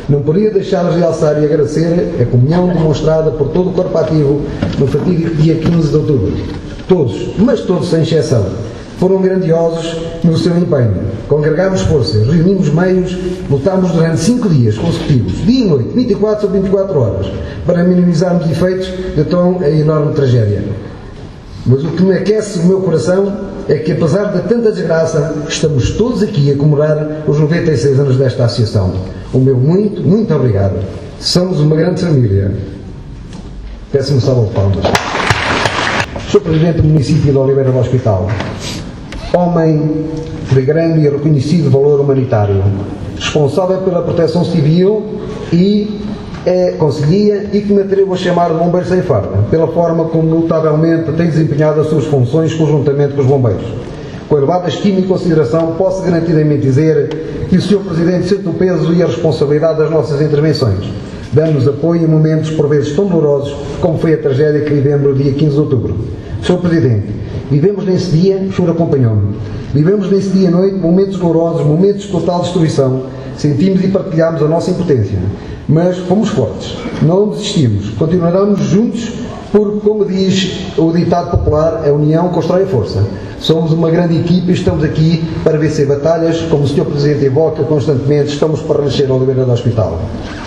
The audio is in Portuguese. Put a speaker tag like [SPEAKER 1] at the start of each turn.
[SPEAKER 1] Não podia deixar de realçar e agradecer a comunhão demonstrada por todo o corpo ativo no fatídico dia 15 de outubro. Todos, mas todos sem exceção, foram grandiosos no seu empenho. Congregámos forças, reunimos meios, lutámos durante 5 dias consecutivos, dia e noite, 24 sobre 24 horas, para minimizarmos efeitos de tão enorme tragédia. Mas o que me aquece o meu coração é que, apesar de tanta desgraça, estamos todos aqui a comemorar os 96 anos desta associação. O meu muito, muito obrigado. Somos uma grande família. Peço-me salva de palmas. Sou Presidente do município de Oliveira do Hospital. Homem de grande e reconhecido valor humanitário. Responsável pela proteção civil e conselhia e que me atrevo a chamar de bombeiro sem farda, pela forma como notavelmente tem desempenhado as suas funções conjuntamente com os bombeiros. Com elevada estima e consideração, posso garantidamente dizer que o Sr. Presidente sente o peso e a responsabilidade das nossas intervenções, dando-nos apoio em momentos por vezes tão dolorosos como foi a tragédia que vivemos no dia 15 de outubro. Sr. Presidente, vivemos nesse dia, o senhor acompanhou-me, vivemos nesse dia e noite momentos dolorosos, momentos de total destruição, sentimos e partilhamos a nossa impotência, mas fomos fortes, não desistimos, continuaremos juntos, porque, como diz o ditado popular, a união constrói a força. Somos uma grande equipe e estamos aqui para vencer batalhas, como o Sr. Presidente evoca constantemente, estamos para renascer a Oliveira do Hospital.